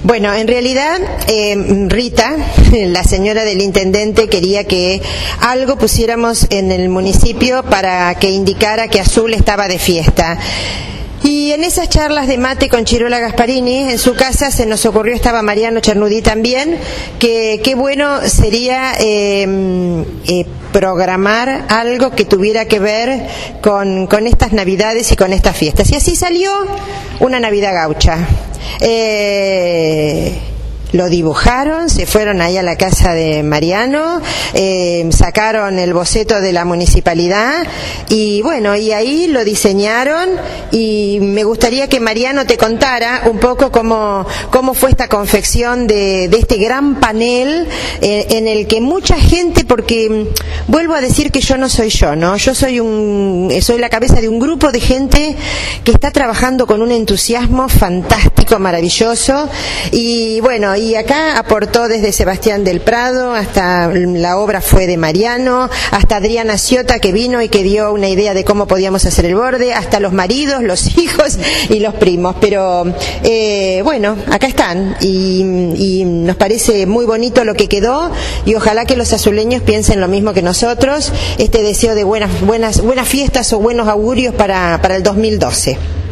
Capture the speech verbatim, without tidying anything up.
Bueno, en realidad eh, Rita, la señora del intendente, quería que algo pusiéramos en el municipio para que indicara que Azul estaba de fiesta. Y en esas charlas de mate con Chirola Gasparini, en su casa se nos ocurrió, estaba Mariano Chernudí también, que qué bueno sería eh, eh, programar algo que tuviera que ver con, con estas Navidades y con estas fiestas. Y así salió una Navidad gaucha. Eh... Lo dibujaron, se fueron ahí a la casa de Mariano, eh, sacaron el boceto de la municipalidad y bueno, y ahí lo diseñaron y me gustaría que Mariano te contara un poco cómo, cómo fue esta confección de, de este gran panel eh, en el que mucha gente, porque vuelvo a decir que yo no soy yo, ¿no? Yo soy un, soy la cabeza de un grupo de gente que está trabajando con un entusiasmo fantástico, maravilloso y bueno, y acá aportó desde Sebastián del Prado, hasta la obra fue de Mariano, hasta Adriana Ciota que vino y que dio una idea de cómo podíamos hacer el borde, hasta los maridos, los hijos y los primos, pero eh, bueno, acá están y, y nos parece muy bonito lo que quedó y ojalá que los azuleños piensen lo mismo que nosotros, este deseo de buenas, buenas, buenas fiestas o buenos augurios para, para el dos mil doce.